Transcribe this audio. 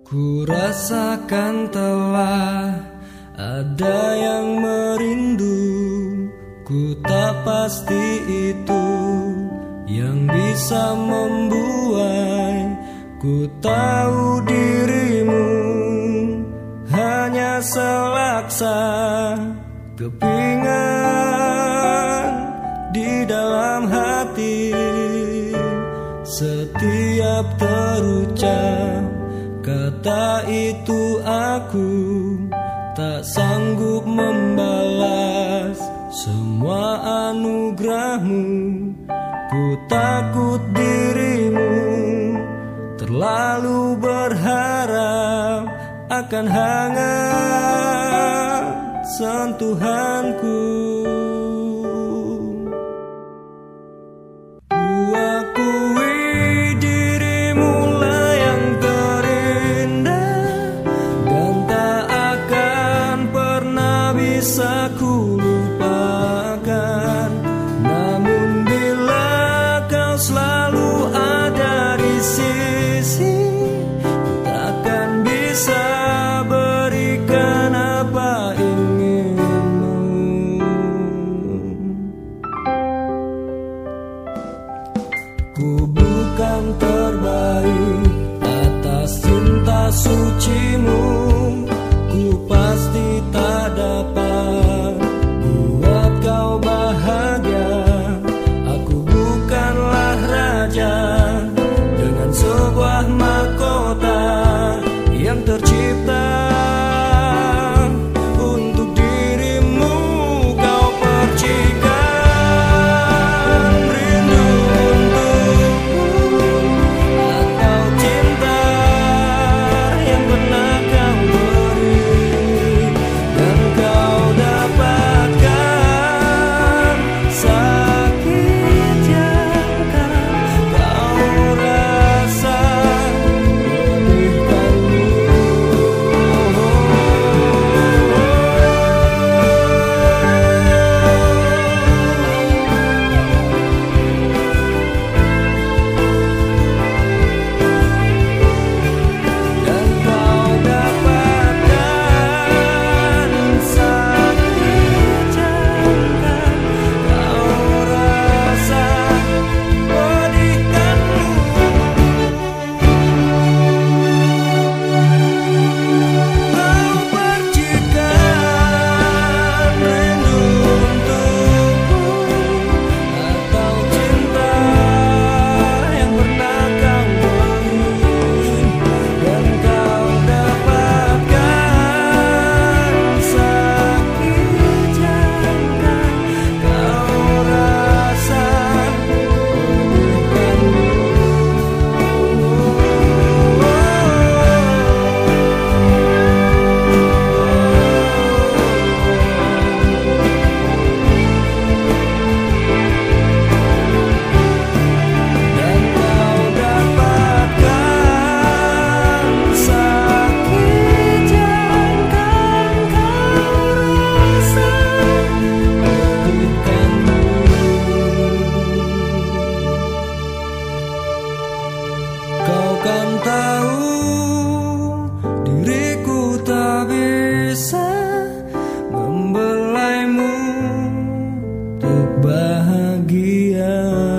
Ku rasakan telah ada yang merindu. Ku tak pasti itu yang bisa membuai. Ku tahu dirimu hanya selaksa kepingan di dalam hati. Setiap terucap kata itu aku tak sanggup membalas semua anugerahmu. Ku takut dirimu terlalu berharap akan hangat sentuhanku. Ku akui dirimu lah yang terindah dan tak akan pernah bisa ku lupakan. Namun bila kau selalu ada di sisi, takkan bisa berikan apa inginmu. Ku bukan terbaik atas cinta sucimu. Ku pasti tak dapat buat kau bahagia. Aku bukanlah raja dengan sebuah mahkota yang tercipta untuk dirimu. Kau percikan rindu untukku atau cinta yang pernah kau beri dan kau dapatkan sakit yang kan kau rasa pedihkanmu. Dan kau dapatkan sakit yang kan kau rasa pedihkanmu. Kau percikan rindu untukku atau cinta yang pernah kau beri dan kau dapatkan sakit yang kan kau rasa pedihkanmu. Dan kau dapatkan sakit yang kan kau rasa pedihkanmu. Kau kan tahu diriku tak bisa membelaimu untuk bahagia.